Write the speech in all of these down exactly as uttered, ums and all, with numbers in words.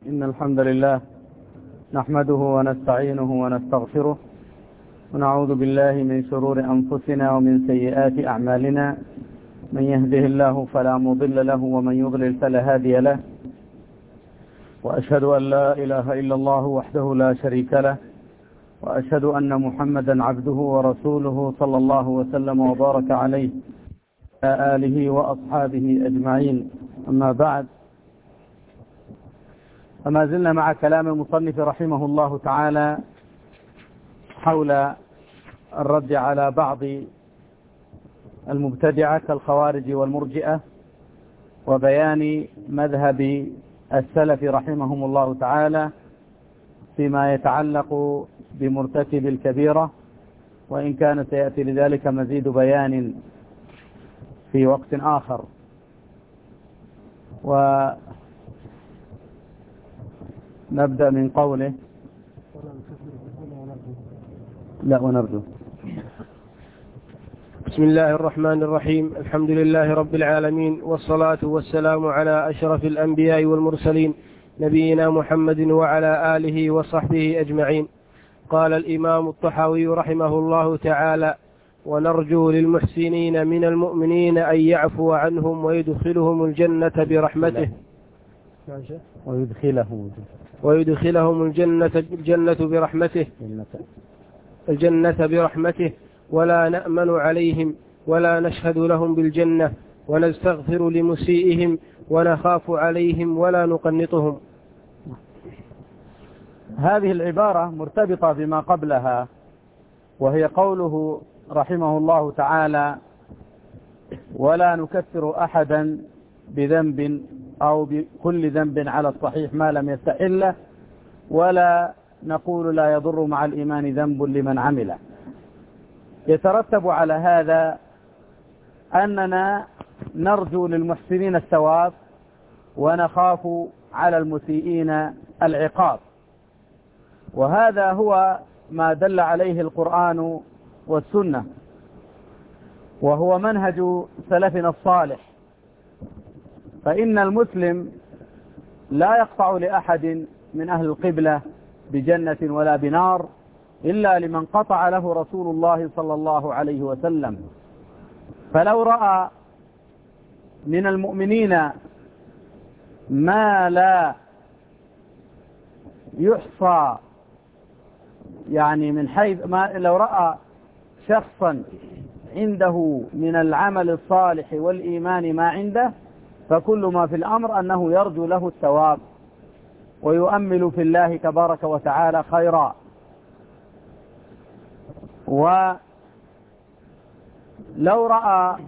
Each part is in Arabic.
إن الحمد لله نحمده ونستعينه ونستغفره ونعوذ بالله من شرور أنفسنا ومن سيئات أعمالنا. من يهده الله فلا مضل له ومن يضلل فلا هادي له، وأشهد أن لا إله إلا الله وحده لا شريك له، وأشهد أن محمدا عبده ورسوله صلى الله وسلم وبارك عليه وعلى آله وأصحابه أجمعين. أما بعد، فما زلنا مع كلام المصنف رحمه الله تعالى حول الرد على بعض المبتدعة كالخوارج والمرجئة، وبيان مذهب السلف رحمهم الله تعالى فيما يتعلق بمرتكب الكبيرة، وإن كان سيأتي لذلك مزيد بيان في وقت آخر. ونبدأ من قوله لا ونرجو. بسم الله الرحمن الرحيم. الحمد لله رب العالمين، والصلاة والسلام على أشرف الأنبياء والمرسلين نبينا محمد وعلى آله وصحبه أجمعين. قال الإمام الطحاوي رحمه الله تعالى: ونرجو للمحسنين من المؤمنين أن يعفو عنهم ويدخلهم الجنة برحمته ويدخلهم ويدخلهم الجنة الجنة برحمته الجنة برحمته ولا نأمن عليهم ولا نشهد لهم بالجنة ونستغفر لمسيئهم ونخاف عليهم ولا نقنطهم. هذه العبارة مرتبطة بما قبلها، وهي قوله رحمه الله تعالى: ولا نكفر أحدا بذنب أو بكل ذنب على الصحيح ما لم يستحله، ولا نقول لا يضر مع الإيمان ذنب لمن عمله. يترتب على هذا أننا نرجو للمحسنين الثواب ونخاف على المسيئين العقاب، وهذا هو ما دل عليه القرآن والسنة، وهو منهج سلفنا الصالح. فإن المسلم لا يقطع لأحد من أهل القبلة بجنة ولا بنار إلا لمن قطع له رسول الله صلى الله عليه وسلم. فلو رأى من المؤمنين ما لا يحصى، يعني من حيث ما لو رأى شخصا عنده من العمل الصالح والإيمان ما عنده، فكل ما في الأمر أنه يرجو له الثواب ويؤمل في الله تبارك وتعالى خيرا. ولو رأى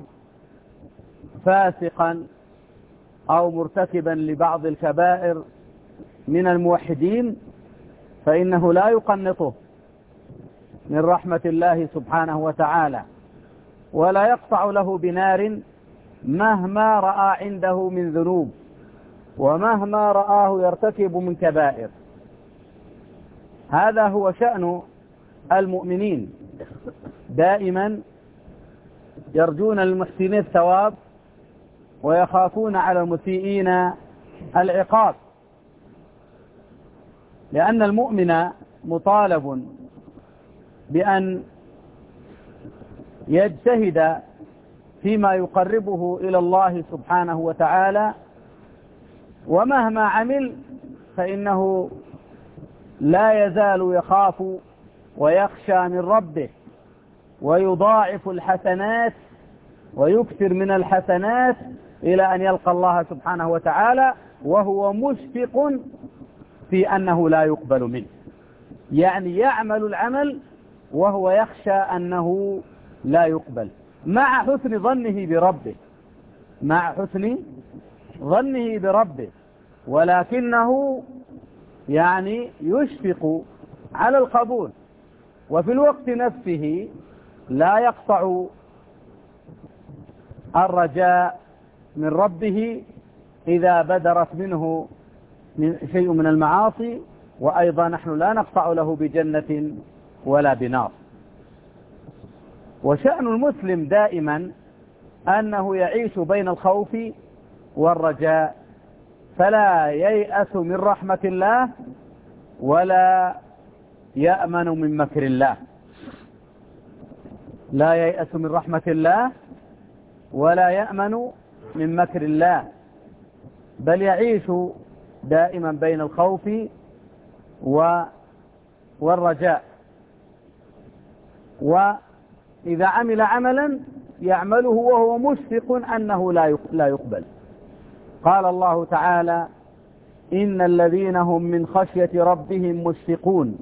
فاسقا أو مرتكبا لبعض الكبائر من الموحدين فإنه لا يقنطه من رحمة الله سبحانه وتعالى، ولا يقطع له بنار مهما رأى عنده من ذنوب ومهما رآه يرتكب من كبائر. هذا هو شأن المؤمنين، دائما يرجون للمحسنين الثواب ويخافون على المسيئين العقاب، لأن المؤمن مطالب بأن يجتهد فيما يقربه إلى الله سبحانه وتعالى، ومهما عمل فإنه لا يزال يخاف ويخشى من ربه، ويضاعف الحسنات ويكثر من الحسنات إلى أن يلقى الله سبحانه وتعالى وهو مشفق في أنه لا يقبل منه. يعني يعمل العمل وهو يخشى أنه لا يقبل، مع حسن ظنه بربه مع حسن ظنه بربه ولكنه يعني يشفق على القبول، وفي الوقت نفسه لا يقطع الرجاء من ربه إذا بدرت منه شيء من المعاصي، وأيضا نحن لا نقطع له بجنة ولا بنار. وشأن المسلم دائما أنه يعيش بين الخوف والرجاء فلا ييأس من رحمة الله ولا يأمن من مكر الله. لا ييأس من رحمة الله ولا يأمن من مكر الله، بل يعيش دائما بين الخوف والرجاء. وإذا عمل عملا يعمله وهو مشفق أنه لا يقبل. قال الله تعالى: إن الذين هم من خشية ربهم مشفقون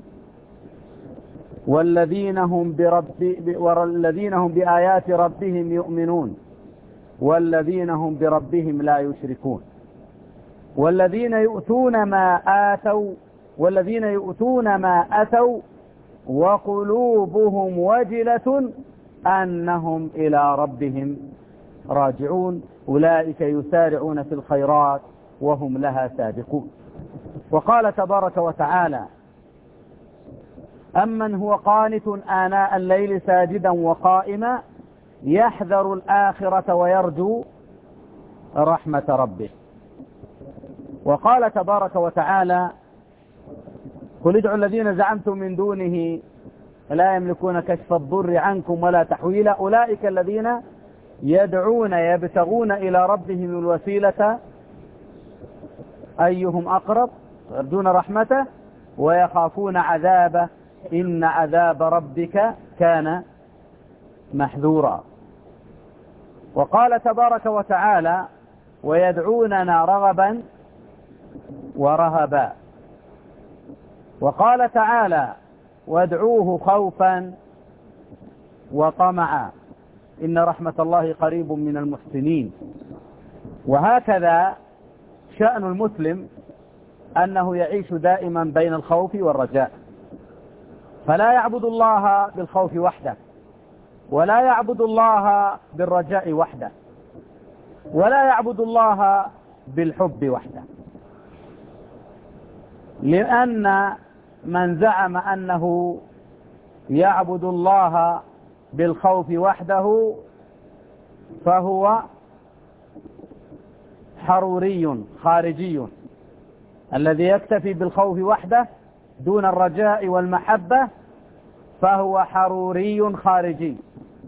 والذين هم, برب والذين هم بآيات ربهم يؤمنون والذين هم بربهم لا يشركون والذين يؤتون ما آتوا والذين يؤتون ما أتوا وقلوبهم وجلة أنهم إلى ربهم راجعون أولئك يسارعون في الخيرات وهم لها سابقون. وقال تبارك وتعالى: أمن هو قانت آناء الليل ساجدا وقائما يحذر الآخرة ويرجو رحمة ربه. وقال تبارك وتعالى: قل ادعوا الذين زعمتم من دونه لا يملكون كشف الضر عنكم ولا تحويلا أولئك الذين يدعون يبتغون إلى ربهم الوسيلة أيهم أقرب يرجون رحمته ويخافون عذابه إن عذاب ربك كان محذورا. وقال تبارك وتعالى: ويدعوننا رغبا ورهبا. وقال تعالى: وادعوه خوفا وطمعا إن رحمة الله قريب من المحسنين. وهكذا شأن المسلم أنه يعيش دائما بين الخوف والرجاء، فلا يعبد الله بالخوف وحده ولا يعبد الله بالرجاء وحده ولا يعبد الله بالحب وحده، لأن من زعم أنه يعبد الله بالخوف وحده فهو حروري خارجي، الذي يكتفي بالخوف وحده دون الرجاء والمحبة فهو حروري خارجي،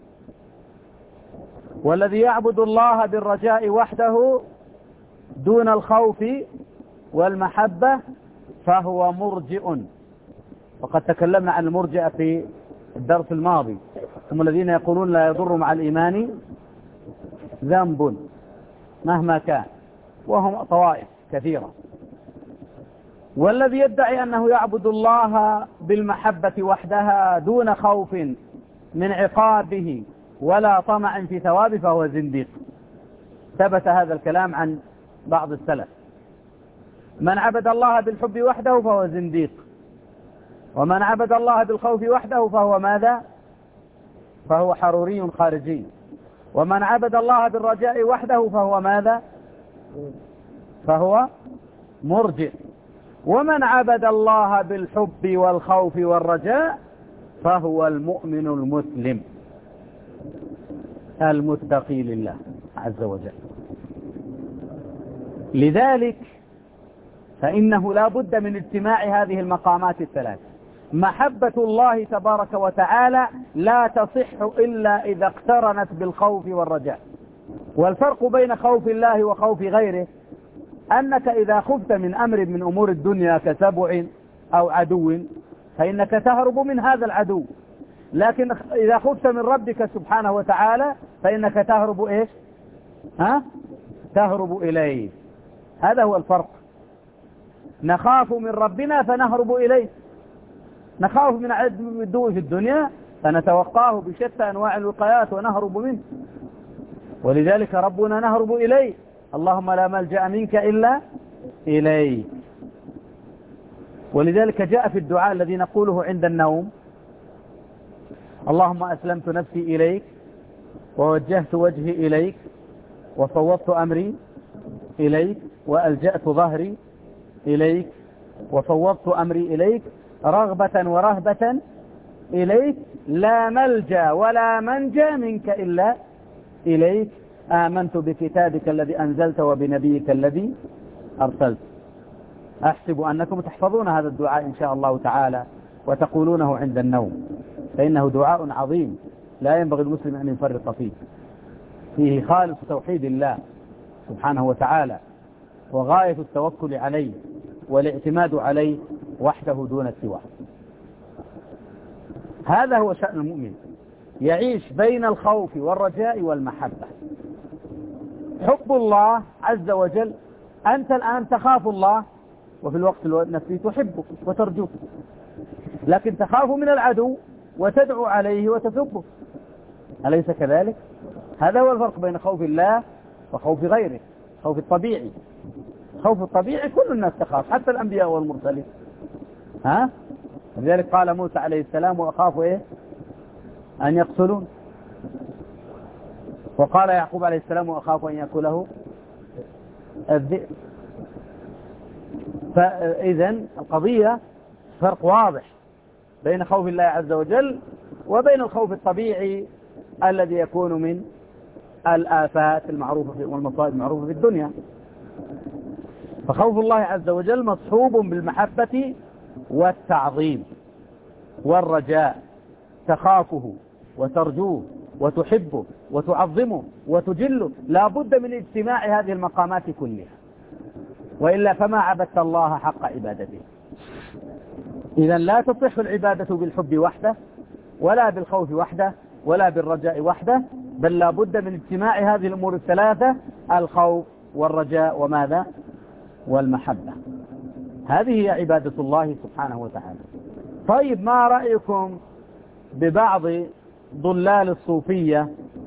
والذي يعبد الله بالرجاء وحده دون الخوف والمحبة فهو مرجئ. وقد تكلمنا عن المرجئة في الدرس الماضي، هم الذين يقولون لا يضر مع الإيمان ذنب مهما كان، وهم طوائف كثيرة. والذي يدعي أنه يعبد الله بالمحبة وحدها دون خوف من عقابه ولا طمع في ثوابه فهو زنديق. ثبت هذا الكلام عن بعض السلف: من عبد الله بالحب وحده فهو زنديق، ومن عبد الله بالخوف وحده فهو ماذا؟ فهو حروري خارجي، ومن عبد الله بالرجاء وحده فهو ماذا؟ فهو مرجئ، ومن عبد الله بالحب والخوف والرجاء فهو المؤمن المسلم المتقي لله عز وجل. لذلك فإنه لا بد من اجتماع هذه المقامات الثلاث. محبة الله تبارك وتعالى لا تصح إلا إذا اقترنت بالخوف والرجاء. والفرق بين خوف الله وخوف غيره أنك إذا خفت من أمر من أمور الدنيا كسبع أو عدو فإنك تهرب من هذا العدو، لكن إذا خفت من ربك سبحانه وتعالى فإنك تهرب إيش؟ ها؟ تهرب إليه. هذا هو الفرق. نخاف من ربنا فنهرب إليه، نخاف من عدو في الدنيا فنتوقاه بشتى أنواع الوقايات ونهرب منه، ولذلك ربنا نهرب إليه. اللهم لا ملجأ منك إلا إليك. ولذلك جاء في الدعاء الذي نقوله عند النوم: اللهم أسلمت نفسي إليك ووجهت وجهي إليك وفوضت أمري إليك وألجأت ظهري إليك وفوضت أمري إليك رغبة ورهبة إليك لا ملجأ ولا منجا منك إلا إليك. آمنت بكتابك الذي أنزلت وبنبيك الذي أرسلت. أحسب أنكم تحفظون هذا الدعاء إن شاء الله تعالى وتقولونه عند النوم، فإنه دعاء عظيم لا ينبغي المسلم أن يفرط فيه، فيه خالص توحيد الله سبحانه وتعالى وغاية التوكل عليه والاعتماد عليه وحده دون سواه. هذا هو شأن المؤمن، يعيش بين الخوف والرجاء والمحبة. حب الله عز وجل، أنت الآن تخاف الله وفي الوقت نفسه تحبه وترجوه، لكن تخاف من العدو وتدعو عليه وتسبه، أليس كذلك؟ هذا هو الفرق بين خوف الله وخوف غيره. خوف الطبيعي، خوف الطبيعي كل الناس تخاف حتى الأنبياء والمرسلين، ها؟ لذلك قال موسى عليه السلام وأخاف إيه؟ أن يقتلون، وقال يعقوب عليه السلام وأخاف أن يأكله الذئب. فإذن القضية فرق واضح بين خوف الله عز وجل وبين الخوف الطبيعي الذي يكون من الآفات المعروفة والمصائب المعروفة في الدنيا. فخوف الله عز وجل مصحوب بالمحبة والتعظيم والرجاء، تخافه وترجوه وتحبه وتعظمه وتجله، لا بد من اجتماع هذه المقامات كلها، وإلا فما عبدت الله حق عبادته. إذا لا تصح العبادة بالحب وحده ولا بالخوف وحده ولا بالرجاء وحده، بل لا بد من اجتماع هذه الأمور الثلاثة، الخوف والرجاء وماذا؟ والمحبة. هذه هي عبادة الله سبحانه وتعالى. طيب، ما رأيكم ببعض ضلال الصوفية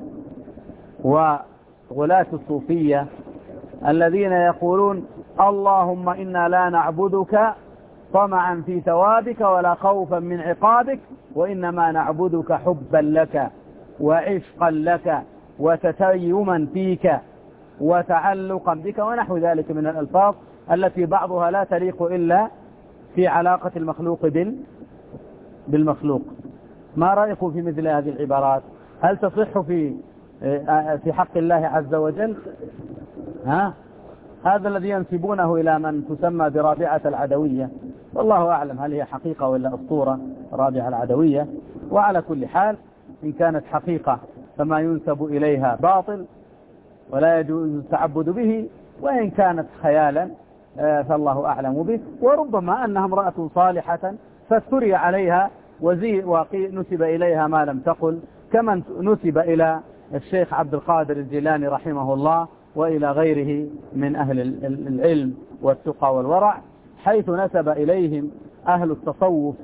وغلاة الصوفية الذين يقولون اللهم إنا لا نعبدك طمعا في ثوابك ولا خوفا من عقابك، وإنما نعبدك حبا لك وعشقا لك وتتيما فيك وتعلقا بك، ونحو ذلك من الألفاظ التي بعضها لا تليق إلا في علاقة المخلوق بالمخلوق. ما رأيكم في مثل هذه العبارات؟ هل تصح في في حق الله عز وجل؟ ها؟ هذا الذي ينسبونه إلى من تسمى برابعة العدوية، والله أعلم هل هي حقيقة ولا أسطورة رابعة العدوية. وعلى كل حال إن كانت حقيقة فما ينسب إليها باطل ولا يجوز التعبد به، وإن كانت خيالا فالله أعلم به. وربما أنها امرأة صالحة فاستري عليها وزي ونسب إليها ما لم تقل، كما نسب إلى الشيخ عبد القادر الجيلاني رحمه الله وإلى غيره من أهل العلم والتقى والورع، حيث نسب إليهم أهل التصوف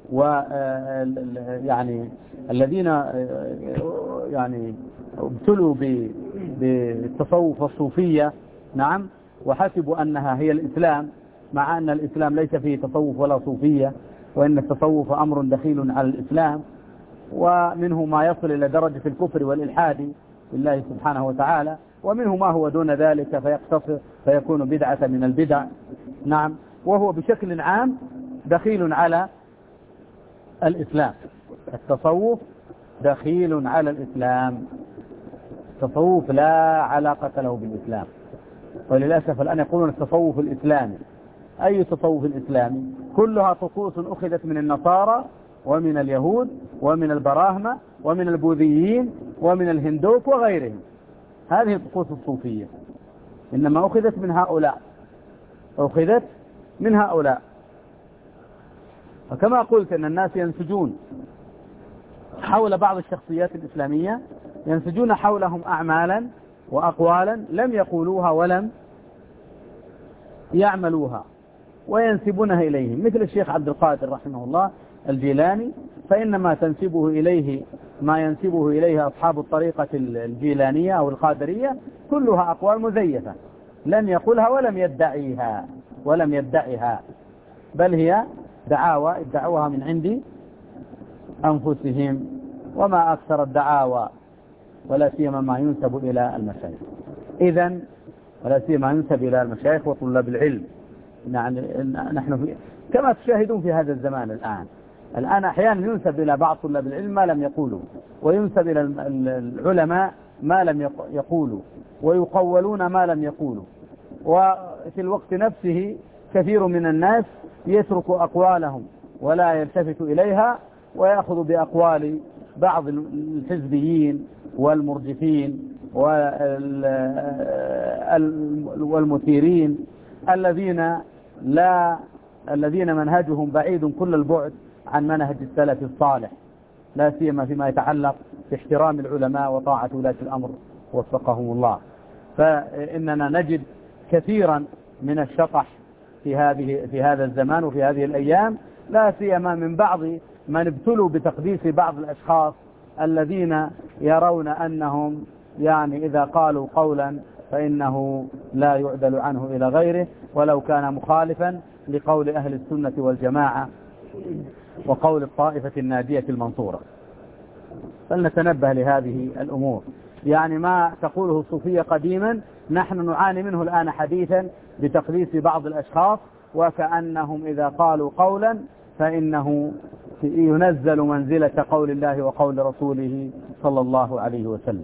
ويعني الذين يعني ابتلوا بالتصوف والصوفية، نعم، وحسبوا أنها هي الإسلام، مع أن الإسلام ليس فيه تصوف ولا صوفية، وإن التصوف أمر دخيل على الإسلام، ومنه ما يصل إلى درجة الكفر والإلحاد بالله سبحانه وتعالى، ومنه ما هو دون ذلك فيقتصر فيكون بدعة من البدع، نعم، وهو بشكل عام دخيل على الإسلام. التصوف دخيل على الإسلام، التصوف لا علاقة له بالإسلام. وللأسف الآن يقولون التصوف الإسلامي. أي تصوف الإسلامي؟ كلها طقوس أخذت من النصارى ومن اليهود ومن البراهمة ومن البوذيين ومن الهندوك وغيرهم. هذه الطقوس الصوفية إنما أخذت من هؤلاء، أخذت من هؤلاء. وكما قلت أن الناس ينسجون حول بعض الشخصيات الإسلامية، ينسجون حولهم أعمالا وأقوالا لم يقولوها ولم يعملوها وينسبونها إليهم، مثل الشيخ عبد القادر رحمه الله الجيلاني، فإنما تنسبه إليه ما ينسبه إليه أصحاب الطريقة الجيلانية أو القادرية كلها أقوال مزيفة لم يقولها ولم يدعيها ولم يدعيها بل هي دعاوى ادعوها من عند أنفسهم، وما أكثر الدعاوى ولا سيما ما ينسب إلى المشايخ. إذن ولا سيما ينسب إلى المشايخ وطلاب العلم. يعني نحن في كما تشاهدون في هذا الزمان الآن الآن أحيانا ينسب إلى بعض طلاب العلم ما لم يقولوا، وينسب إلى العلماء ما لم يقولوا، ويقولون ما لم يقولوا. وفي الوقت نفسه كثير من الناس يترك أقوالهم ولا يلتفت إليها ويأخذ بأقوال بعض الحزبيين والمرجفين والمثيرين الذين لا الذين منهجهم بعيد كل البعد عن منهج السلف الصالح، لا سيما فيما يتعلق باحترام العلماء وطاعة ولاة الأمر وفقهم الله. فإننا نجد كثيرا من الشطح في هذه في هذا الزمان وفي هذه الأيام، لا سيما من بعض من ابتلوا بتقديس بعض الأشخاص الذين يرون أنهم يعني إذا قالوا قولا فإنه لا يعدل عنه إلى غيره ولو كان مخالفا لقول أهل السنة والجماعة وقول الطائفة الناجية المنصورة. فلنتنبه لهذه الأمور. يعني ما تقوله الصوفية قديما نحن نعاني منه الآن حديثا بتقديس بعض الأشخاص، وكأنهم إذا قالوا قولا فإنه ينزل منزلة قول الله وقول رسوله صلى الله عليه وسلم.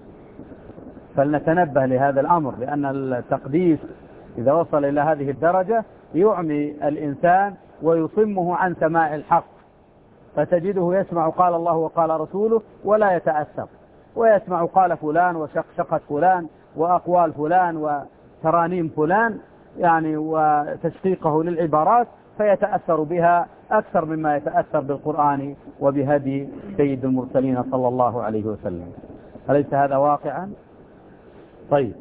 فلنتنبه لهذا الأمر، لأن التقديس إذا وصل إلى هذه الدرجة يعمي الإنسان ويصمه عن سماع الحق، فتجده يسمع قال الله وقال رسوله ولا يتأثر، ويسمع قال فلان وشقشقة فلان وأقوال فلان وترانيم فلان يعني وتشقيقه للعبارات، فيتأثر بها أكثر مما يتأثر بالقرآن وبهدي سيد المرسلين صلى الله عليه وسلم. أليس هذا واقعا؟ طيب،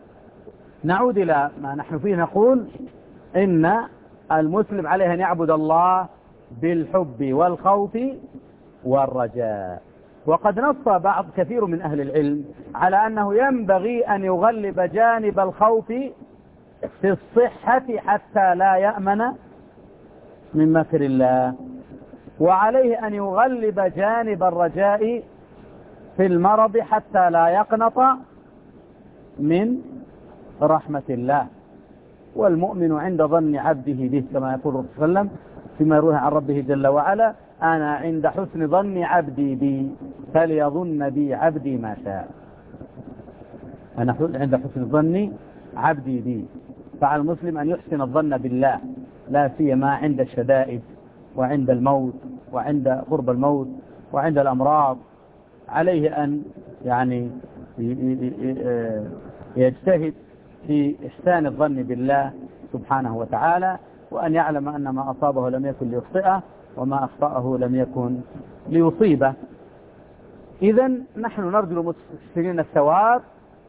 نعود إلى ما نحن فيه. نقول إن المسلم عليه أن يعبد الله بالحب والخوف والرجاء. وقد نص بعض كثير من أهل العلم على أنه ينبغي أن يغلب جانب الخوف في الصحة حتى لا يأمن من مكر الله، وعليه أن يغلب جانب الرجاء في المرض حتى لا يقنط من رحمة الله. والمؤمن عند ظن عبده به، كما يقول الرسول صلى الله عليه وسلم فيما يرويه عن ربه جل وعلا: أنا عند حسن ظن عبدي بي فليظن بي عبدي ما شاء. أنا عند حسن ظن عبدي بي. فعلى المسلم أن يحسن الظن بالله، لا سيما عند الشدائد وعند الموت وعند قرب الموت وعند الأمراض. عليه أن يعني يجتهد في إحسان الظن بالله سبحانه وتعالى، وأن يعلم أن ما أصابه لم يكن ليخطئه وما أخطأه لم يكن ليصيبه. إذن نحن نرجو المسلمين الثواب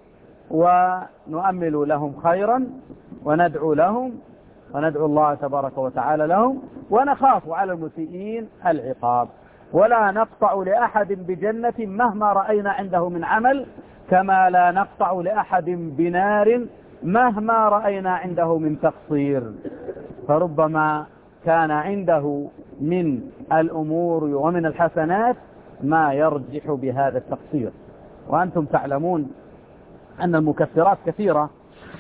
ونؤمل لهم خيرا وندعو لهم وندعو الله تبارك وتعالى لهم، ونخاف على المسيئين العقاب، ولا نقطع لأحد بجنة مهما رأينا عنده من عمل، كما لا نقطع لأحد بنار مهما رأينا عنده من تقصير. فربما كان عنده من الأمور ومن الحسنات ما يرجح بهذا التقصير. وأنتم تعلمون أن المكفرات كثيرة،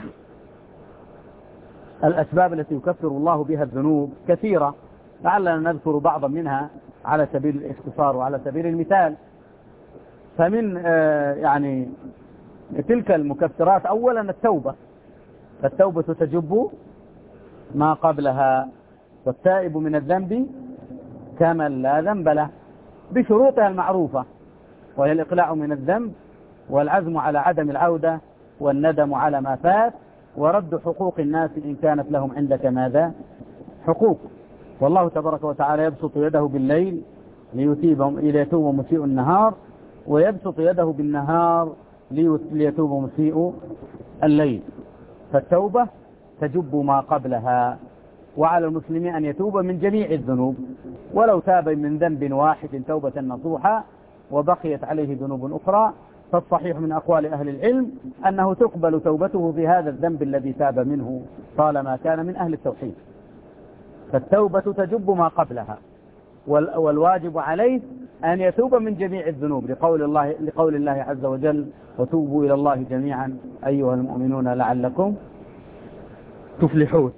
الأسباب التي يكفر الله بها الذنوب كثيرة، لعلنا نذكر بعضا منها على سبيل الاختصار وعلى سبيل المثال. فمن يعني تلك المكفرات أولا التوبة، فالتوبة تجب ما قبلها، والتائب من الذنب كمن لا ذنب له، بشروطها المعروفة، وهي الإقلاع من الذنب والعزم على عدم العودة والندم على ما فات ورد حقوق الناس إن كانت لهم عندك ماذا حقوق. والله تبارك وتعالى يبسط يده بالليل ليتوب مسيء النهار، ويبسط يده بالنهار ليتوب مسيء الليل. فالتوبة تجب ما قبلها، وعلى المسلمين أن يتوب من جميع الذنوب، ولو تاب من ذنب واحد توبة نصوحة وبقيت عليه ذنوب أخرى، فالصحيح من أقوال أهل العلم أنه تقبل توبته في هذا الذنب الذي تاب منه طالما كان من أهل التوحيد. فالتوبة تجب ما قبلها، والواجب عليه أن يتوب من جميع الذنوب، لقول الله, لقول الله عز وجل: وتوبوا إلى الله جميعا أيها المؤمنون لعلكم تفلحون.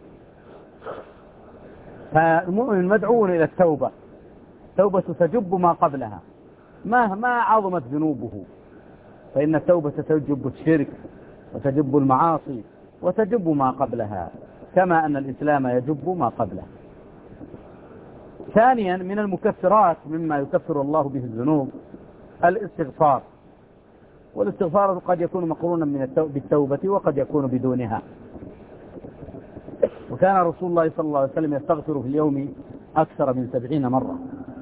فالمؤمن مدعو إلى التوبة، توبة تجب ما قبلها مهما عظمت ذنوبه، فإن التوبة تجب الشرك وتجب المعاصي وتجب ما قبلها كما أن الإسلام يجب ما قبله. ثانيا من المكفرات مما يكفر الله به الذنوب الاستغفار، والاستغفار قد يكون مقرونا بالتوبة وقد يكون بدونها. وكان رسول الله صلى الله عليه وسلم يستغفر في اليوم أكثر من سبعين مرة،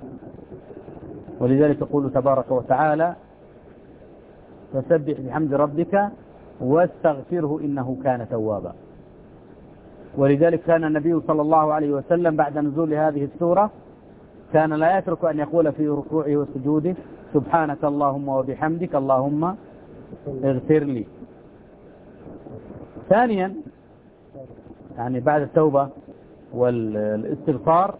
ولذلك يقول تبارك وتعالى فسبح بحمد ربك واستغفره إنه كان توابا. ولذلك كان النبي صلى الله عليه وسلم بعد نزول هذه السورة كان لا يترك أن يقول في ركوعه وسجوده سبحانك اللهم وبحمدك اللهم اغفر لي. ثانيا يعني بعد التوبة والاستغفار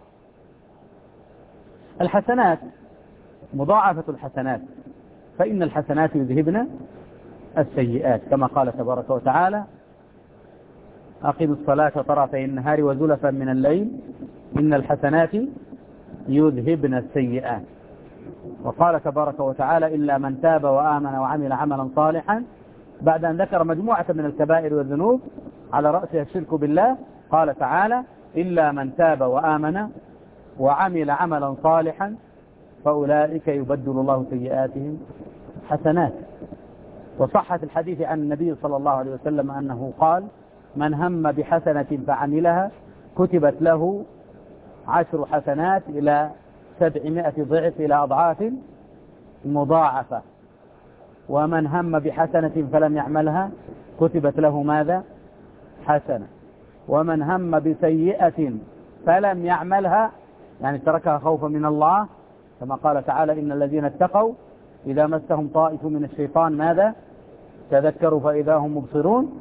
الحسنات، مضاعفة الحسنات، فإن الحسنات يذهبن السيئات كما قال تبارك وتعالى أقم الصلاة طرفي النهار وزلفا من الليل إن الحسنات يذهبن السيئات. وقال تبارك وتعالى إلا من تاب وآمن وعمل عملا صالحا، بعد أن ذكر مجموعة من الكبائر والذنوب على رأسها الشرك بالله قال تعالى إلا من تاب وآمن وعمل عملا صالحا فأولئك يبدل الله سيئاتهم حسنات. وصحت الحديث عن النبي صلى الله عليه وسلم أنه قال من هم بحسنة فعملها كتبت له عشر حسنات إلى سبعمائة ضعف إلى أضعاف مضاعفة، ومن هم بحسنة فلم يعملها كتبت له ماذا؟ حسنة. ومن هم بسيئة فلم يعملها يعني تركها خوفا من الله كما قال تعالى إن الذين اتقوا إذا مسهم طائف من الشيطان ماذا؟ تذكروا فإذا هم مبصرون.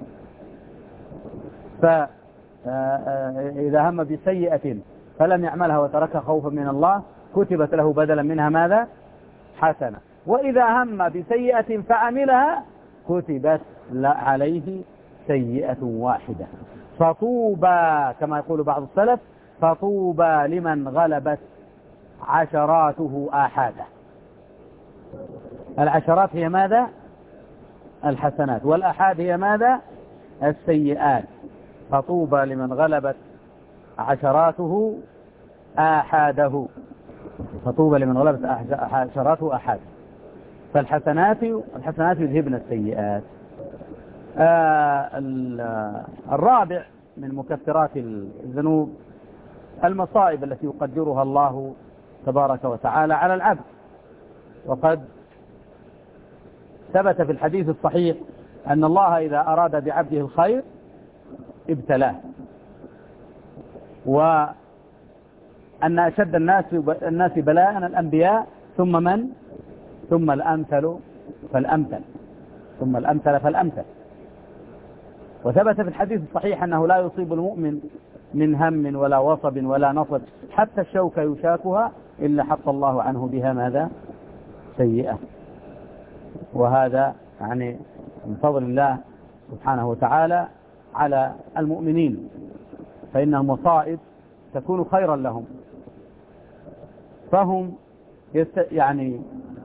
فإذا هم بسيئة فلم يعملها وتركها خوفا من الله كتبت له بدلا منها ماذا؟ حسنة. وإذا هم بسيئة فعملها كتبت عليه سيئة واحدة. فطوبى كما يقول بعض السلف فطوبى لمن غلبت عشراته آحاده. العشرات هي ماذا؟ الحسنات، والآحاد هي ماذا؟ السيئات. فطوبى لمن غلبت عشراته آحاده، فطوبى لمن غلبت عشراته آحاده. فالحسنات الحسنات يذهبن السيئات. آه الرابع من مكفرات الذنوب المصائب التي يقدرها الله تبارك وتعالى على العبد. وقد ثبت في الحديث الصحيح أن الله إذا أراد بعبده الخير ابتلاه، وأن أشد الناس الناس بلاء الأنبياء ثم من؟ ثم الأمثل فالأمثل ثم الأمثل فالأمثل. وثبت في الحديث الصحيح أنه لا يصيب المؤمن من هم ولا وصب ولا نصب حتى الشوكة يشاكها إلا حط الله عنه بها ماذا؟ سيئة. وهذا يعني من فضل الله سبحانه وتعالى على المؤمنين، فإنها مصائب تكون خيرا لهم، فهم يست يعني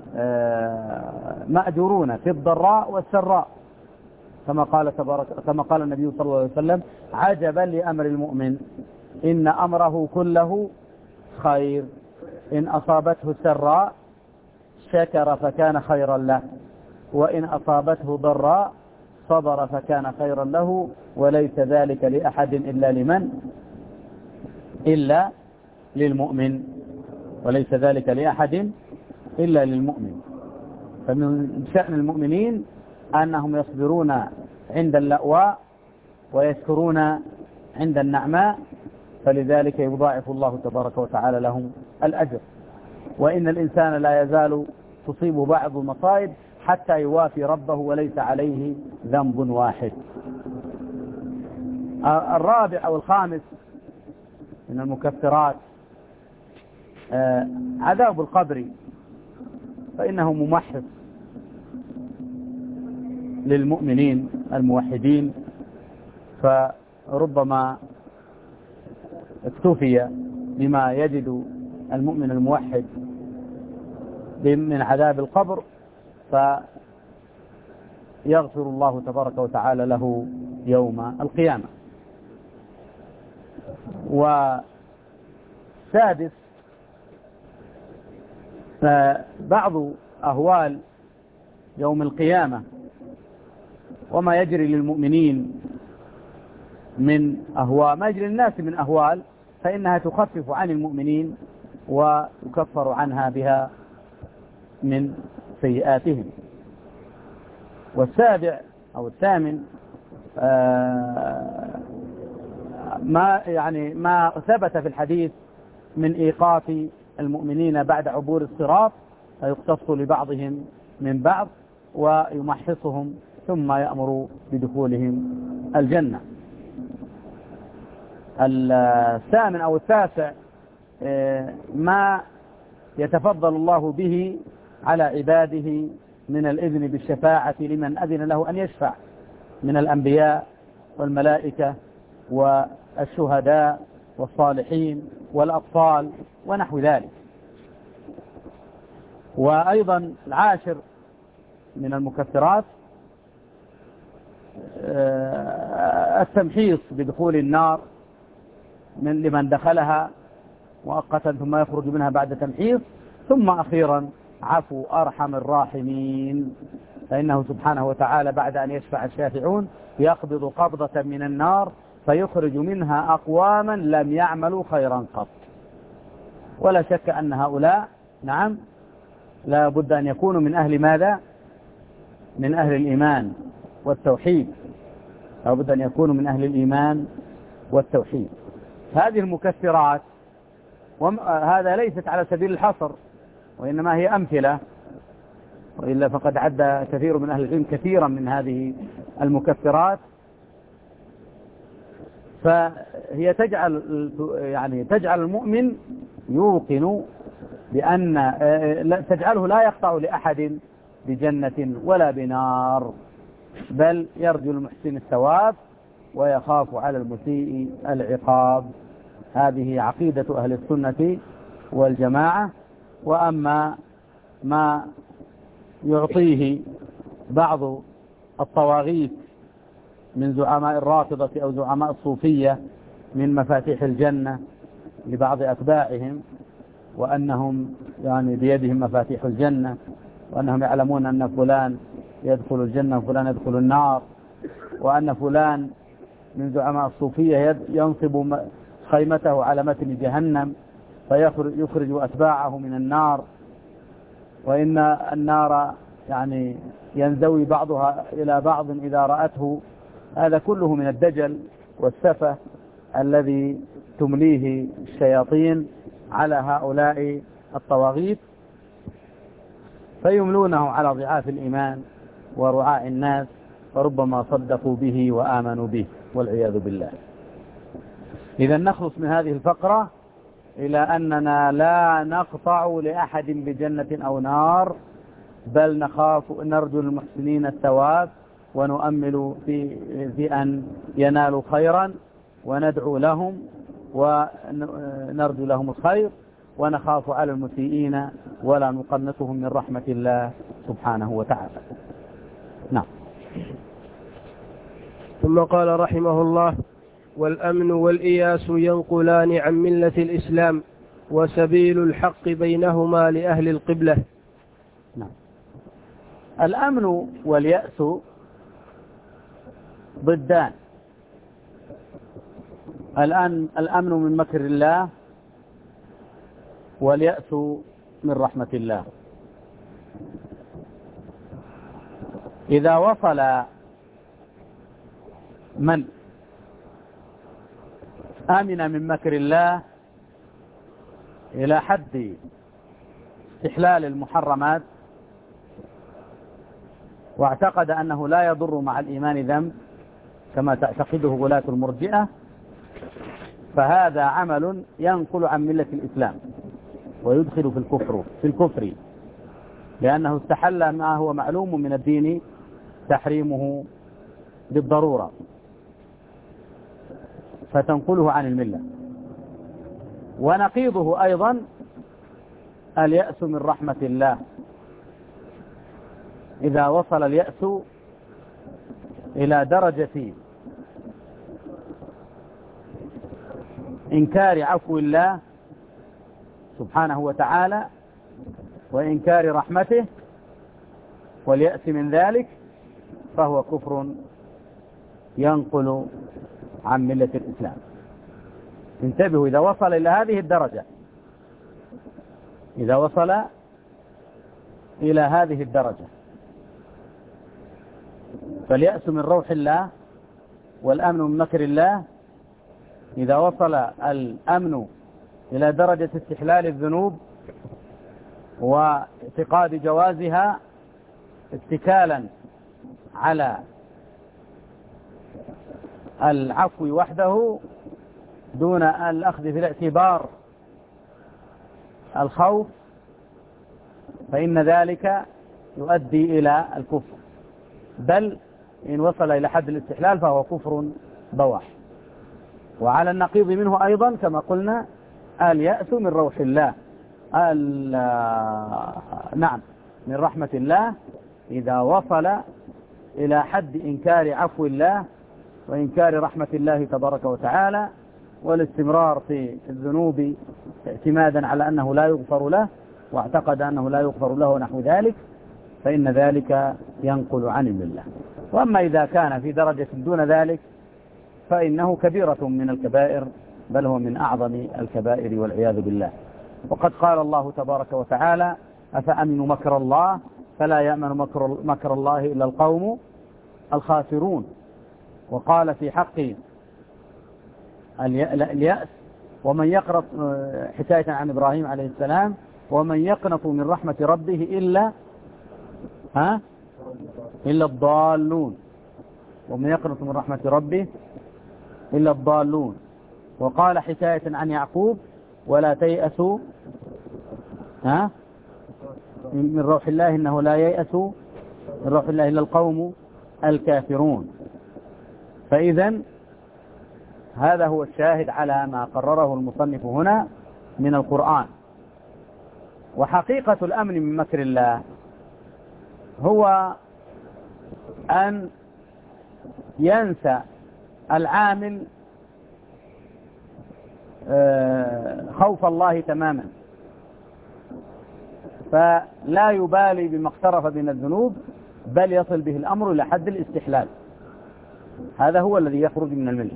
مأجورون في الضراء والسراء كما قال تبارك كما قال النبي صلى الله عليه وسلم عجبا لأمر المؤمن إن أمره كله خير إن أصابته سراء شكر فكان خيرا له وإن أصابته ضراء صبر فكان خيرا له وليس ذلك لأحد إلا لمن؟ إلا للمؤمن، وليس ذلك لأحد إلا للمؤمن. فمن شأن المؤمنين أنهم يصبرون عند اللأواء ويشكرون عند النعماء، فلذلك يضاعف الله تبارك وتعالى لهم الأجر. وإن الإنسان لا يزال تصيب بعض المصائب حتى يوافي ربه وليس عليه ذنب واحد. الرابع أو الخامس من المكفرات عذاب القبر، فإنه ممحص للمؤمنين الموحدين، فربما اكتفي بما يجد المؤمن الموحد من عذاب القبر فيغفر الله تبارك وتعالى له يوم القيامة. وسادس، بعض أهوال يوم القيامة وما يجري للمؤمنين من أهوال، ما يجري للناس من أهوال، فإنها تخفف عن المؤمنين ويكفر عنها بها من سيئاتهم. والسابع أو الثامن ما يعني ما ثبت في الحديث من إيقاف المؤمنين بعد عبور الصراط، فيقتص لبعضهم من بعض ويمحصهم ثم يأمر بدخولهم الجنة. الثامن أو التاسع ما يتفضل الله به على عباده من الإذن بالشفاعة لمن أذن له أن يشفع من الأنبياء والملائكة والشهداء والصالحين والأطفال ونحو ذلك. وأيضا العاشر من المكفرات التمحيص بدخول النار من لمن دخلها مؤقتا ثم يخرج منها بعد تمحيص. ثم أخيرا عفو أرحم الراحمين، فإنه سبحانه وتعالى بعد أن يشفع الشافعون يقبض قبضة من النار فيخرج منها أقواما لم يعملوا خيرا قط. ولا شك أن هؤلاء نعم لا بد أن يكونوا من أهل ماذا؟ من أهل الإيمان والتوحيد، لا بد أن يكونوا من أهل الإيمان والتوحيد. هذه المكثرات وهذا ليست على سبيل الحصر، وإنما هي أمثلة، وإلا فقد عد كثير من أهل العلم كثيرا من هذه المكثرات. فهي تجعل يعني تجعل المؤمن يوقن بأن تجعله لا يقطع لأحد بجنة ولا بنار، بل يرجو المحسن الثواب ويخاف على المسيء العقاب. هذه عقيدة أهل السنة والجماعة. وأما ما يعطيه بعض الطواغيت من زعماء الرافضة أو زعماء الصوفية من مفاتيح الجنة لبعض أتباعهم، وأنهم يعني بيدهم مفاتيح الجنة، وأنهم يعلمون أن فلان يدخل الجنة وفلان يدخل النار، وأن فلان من زعماء الصوفية ينصب خيمته على متن جهنم فيخرج أتباعه من النار، وإن النار يعني ينزوي بعضها إلى بعض إذا رأته. هذا كله من الدجل والسفة الذي تمليه الشياطين على هؤلاء الطواغيت، فيملونه على ضعاف الإيمان ورعاء الناس، فربما صدقوا به وآمنوا به والعياذ بالله. إذا نخلص من هذه الفقرة إلى أننا لا نقطع لأحد بجنة أو نار، بل نخاف نرجو المحسنين الثواب ونؤمل في, في أن ينالوا خيرا وندعو لهم ونرجو لهم الخير، ونخاف على المسيئين ولا نقنطهم من رحمة الله سبحانه وتعالى. نعم. ثم قال رحمه الله: والأمن والإياس ينقلان عن ملة الإسلام، وسبيل الحق بينهما لأهل القبلة. نعم. الأمن واليأس ضدان. الآن الأمن من مكر الله، واليأس من رحمة الله. إذا وصل من آمن من مكر الله إلى حد استحلال المحرمات واعتقد أنه لا يضر مع الإيمان ذنب كما تعتقده غلاة المرجئة، فهذا عمل ينقل عن ملة الإسلام ويدخل في الكفر في الكفر لأنه استحل ما هو معلوم من الدين تحريمه بالضرورة، فتنقله عن الملة. ونقيضه أيضا اليأس من رحمة الله. إذا وصل اليأس إلى درجة إنكار عفو الله سبحانه وتعالى وإنكار رحمته واليأس من ذلك، فهو كفر ينقل عن ملة الإسلام. انتبهوا، إذا وصل إلى هذه الدرجة إذا وصل إلى هذه الدرجة فاليأس من روح الله والأمن من مكر الله، إذا وصل الأمن إلى درجة استحلال الذنوب واعتقاد جوازها اتكالا على العفو وحده دون الأخذ في الاعتبار الخوف، فإن ذلك يؤدي إلى الكفر، بل إن وصل إلى حد الاستحلال فهو كفر بواح. وعلى النقيض منه أيضا كما قلنا اليأس من روح الله، نعم من رحمة الله، إذا وصل إلى حد إنكار عفو الله وإنكار رحمة الله تبارك وتعالى والاستمرار في الذنوب اعتمادا على أنه لا يغفر له واعتقد أنه لا يغفر له نحو ذلك، فإن ذلك ينقل عن الملة. وأما إذا كان في درجة دون ذلك فإنه كبيرة من الكبائر، بل هو من أعظم الكبائر والعياذ بالله. وقد قال الله تبارك وتعالى: أفأمنوا مكر الله فلا يأمن مكر, مكر الله إلا القوم الخاسرون. وقال في حق اليأس: ومن يقنط، حكاية عن إبراهيم عليه السلام: ومن يقنط من رحمة ربه إلا ها إلا الضالون، ومن يقنط من رحمة ربه إلا الضالون. وقال حكاية عن يعقوب: ولا تيأسوا ها من روح الله إنه لا ييأس من روح الله إلا القوم الكافرون. فإذا هذا هو الشاهد على ما قرره المصنف هنا من القرآن. وحقيقة الأمن من مكر الله هو أن ينسى العامل خوف الله تماما، فلا يبالي بما اقترف من الذنوب، بل يصل به الأمر إلى حد الاستحلال. هذا هو الذي يخرج من الملة.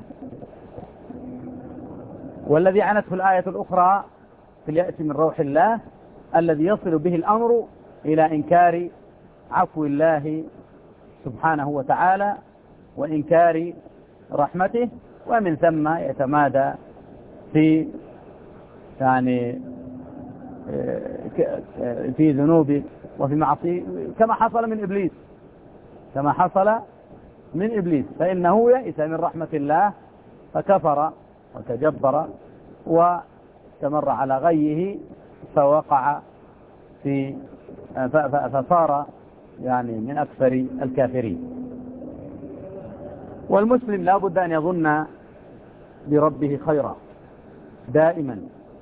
والذي عنته الآية الأخرى في اليأس من روح الله الذي يصل به الأمر إلى إنكار عفو الله سبحانه وتعالى وإنكار رحمته، ومن ثم يتمادى في يعني في ذنوب وفي معصية، كما حصل من إبليس كما حصل من إبليس فإنه يئس من رحمة الله فكفر وتجبر واستمر على غيه فوقع في فصار يعني من أكثر الكافرين. والمسلم لا بد أن يظن بربه خيرا دائما،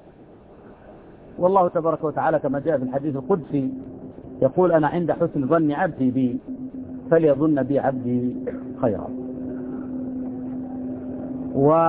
والله تبارك وتعالى كما جاء في الحديث القدسي يقول: أنا عند حسن ظن عبدي بي فليظن بي عبدي خيرا. و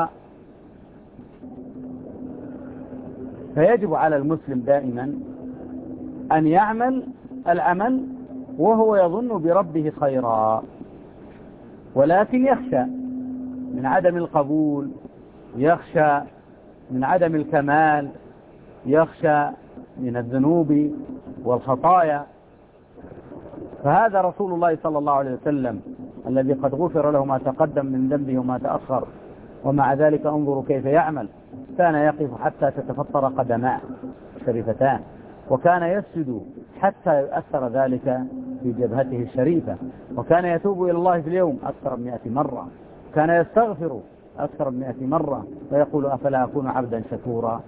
فيجب على المسلم دائما أن يعمل العمل وهو يظن بربه خيرا، ولكن يخشى من عدم القبول، يخشى من عدم الكمال، يخشى من الذنوب والخطايا. فهذا رسول الله صلى الله عليه وسلم الذي قد غفر له ما تقدم من ذنبه وما تأخر، ومع ذلك انظروا كيف يعمل. كان يقف حتى تتفطر قدماه الشريفتان، وكان يسجد حتى يؤثر ذلك في جبهته الشريفة، وكان يتوب إلى الله في اليوم أكثر من مئة مرة، كان يستغفر أكثر من مئة مرة، ويقول: أفلا أكون عبدا شكورا.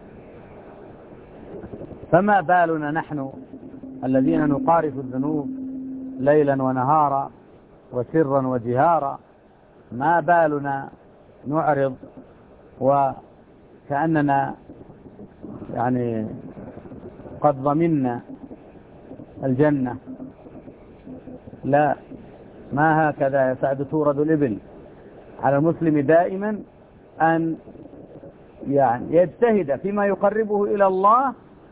فما بالنا نحن الذين نقارف الذنوب ليلا ونهارا وسرا وجهارا؟ ما بالنا نعرض وكأننا يعني قد ضمننا الجنة؟ لا، ما هكذا يسعد تورد الإبل. على المسلم دائما أن يعني يجتهد فيما يقربه إلى الله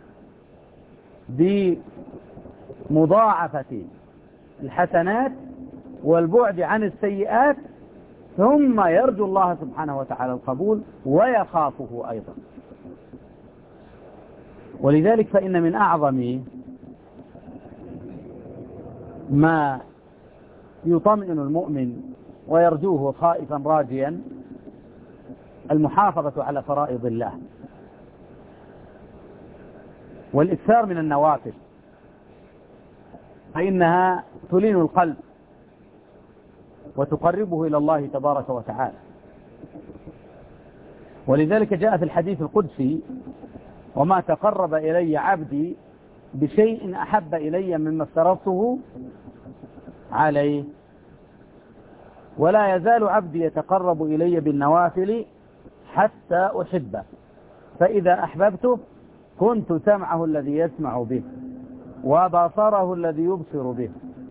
بمضاعفة الحسنات والبعد عن السيئات، ثم يرجو الله سبحانه وتعالى القبول ويخافه أيضا. ولذلك فإن من أعظم ما يطمئن المؤمن ويرجوه خائفا راجيا المحافظة على فرائض الله والإكثار من النوافل، فإنها تلين القلب وتقربه إلى الله تبارك وتعالى. ولذلك جاء في الحديث القدسي: وما تقرب إلي عبدي بشيء أحب إلي مما افترضته عليه، ولا يزال عبدي يتقرب إلي بالنوافل حتى أحبه، فإذا أحببته كنت سمعه الذي يسمع به، وبصره الذي يبصر به،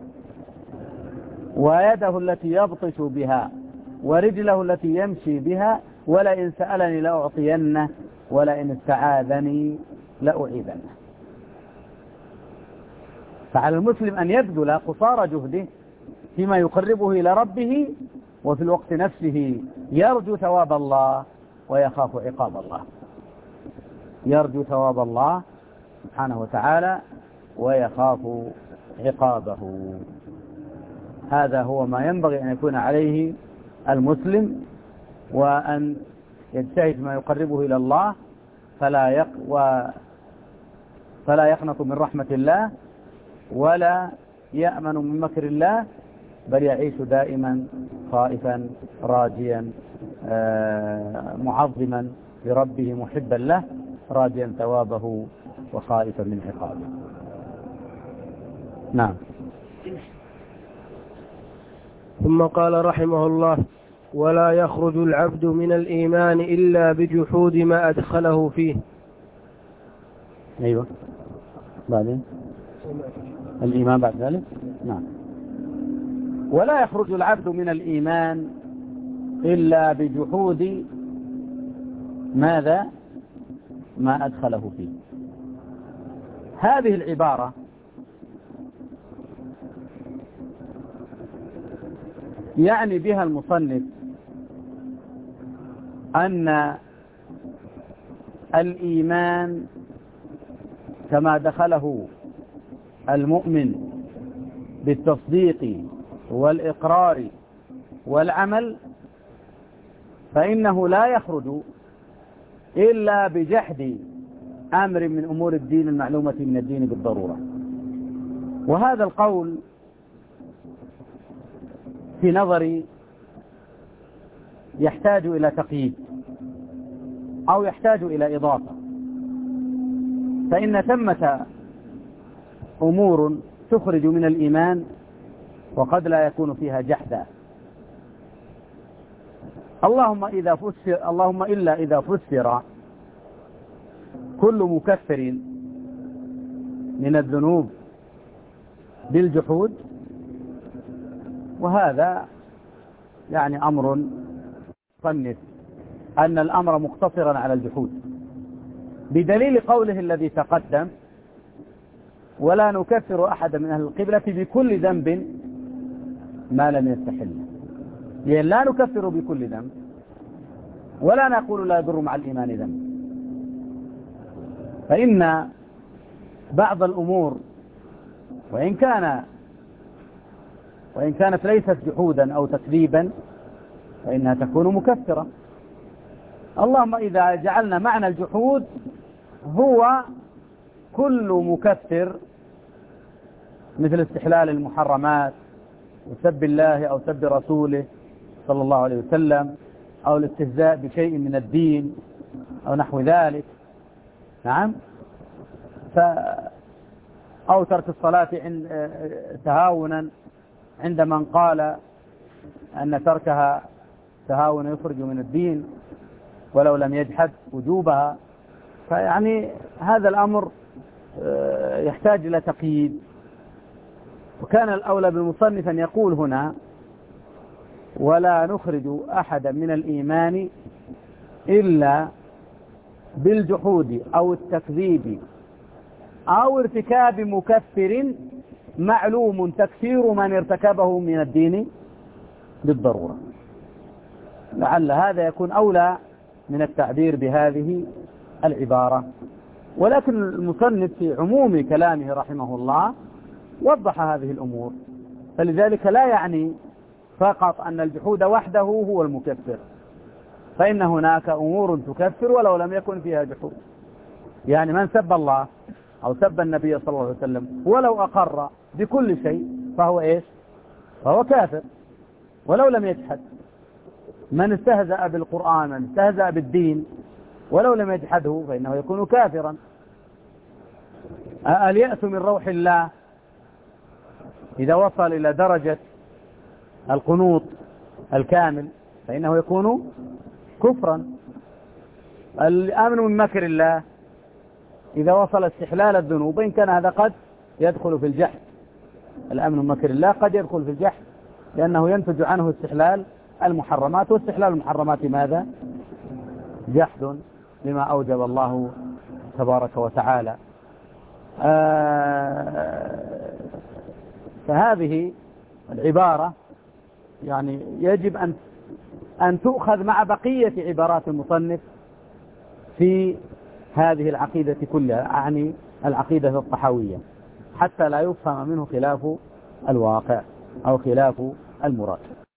ويده التي يبطش بها، ورجله التي يمشي بها، ولئن سألني لأعطينه، ولئن استعاذني لأعيذنه. فعلى المسلم أن يبذل قصارى جهده فيما يقربه إلى ربه، وفي الوقت نفسه يرجو ثواب الله ويخاف عقاب الله، يرجو ثواب الله سبحانه وتعالى ويخاف عقابه. هذا هو ما ينبغي أن يكون عليه المسلم، وأن يجتهد ما يقربه إلى الله، فلا يق و فلا يقنط من رحمة الله ولا يأمن من مكر الله، بل يعيش دائما خائفا راجيا معظما لربه محبا له، راجيا ثوابه وخائفا من عقابه. نعم. ثم قال رحمه الله: ولا يخرج العبد من الإيمان إلا بجحود ما أدخله فيه. أيوة، بعدين الإيمان بعد ذلك. نعم. ولا يخرج العبد من الإيمان إلا بجحود ماذا؟ ما أدخله فيه. هذه العبارة يعني بها المصنف أن الإيمان كما دخله المؤمن بالتصديق والإقرار والعمل، فإنه لا يخرج إلا بجحد أمر من أمور الدين المعلومة من الدين بالضرورة. وهذا القول في نظري يحتاج إلى تقييد أو يحتاج إلى إضافة، فإن ثمة أمور تخرج من الإيمان وقد لا يكون فيها جحدا، اللهم إذا فسر اللهم إلا إذا فسر كل مكفر من الذنوب بالجحود، وهذا يعني أمر صنف أن الأمر مقتصرا على الجحود، بدليل قوله الذي تقدم: ولا نكفر أحد من أهل القبلة بكل ذنب ما لم يستحل. لأن لا نكفر بكل ذنب، ولا نقول لا يضر مع الإيمان ذنب، فإن بعض الأمور وإن كان وإن كانت ليست جحودا أو تكذيبا فإنها تكون مكفرة. اللهم إذا جعلنا معنى الجحود هو كل مكفر، مثل استحلال المحرمات وسب الله أو سب رسوله صلى الله عليه وسلم، أو الاستهزاء بشيء من الدين أو نحو ذلك. نعم. ف أو ترك الصلاة عند تهاونا عند من قال أن تركها تهاون يخرج من الدين ولو لم يجحد وجوبها. فيعني هذا الأمر يحتاج إلى تقييد، وكان الأولى بالمصنف أن يقول هنا: ولا نخرج أحدا من الإيمان إلا بالجحود أو التكذيب أو ارتكاب مكفر معلوم تكفير من ارتكبه من الدين بالضرورة. لعل هذا يكون أولى من التعبير بهذه العبارة، ولكن المصنف في عموم كلامه رحمه الله وضح هذه الأمور، فلذلك لا يعني فقط أن الجحود وحده هو المكفر، فإن هناك أمور تكفر ولو لم يكن فيها جحود. يعني من سب الله أو سب النبي صلى الله عليه وسلم ولو أقر بكل شيء فهو إيش؟ فهو كافر ولو لم يجحد. من استهزأ بالقرآن، من استهزأ بالدين ولو لم يجحده فإنه يكون كافرا. اليأس من روح الله إذا وصل إلى درجة القنوط الكامل فإنه يكون كفرا. الأمن من مكر الله إذا وصل استحلال الذنوب، إن كان هذا قد يدخل في الجحد. الأمن من مكر الله قد يدخل في الجحد لأنه ينتج عنه استحلال المحرمات، واستحلال المحرمات ماذا؟ جحد لما أوجب الله تبارك وتعالى. آه فهذه العبارة يعني يجب أن أن تؤخذ مع بقية عبارات المصنف في هذه العقيدة كلها، يعني العقيدة الطحاوية، حتى لا يفهم منه خلاف الواقع أو خلاف المراد.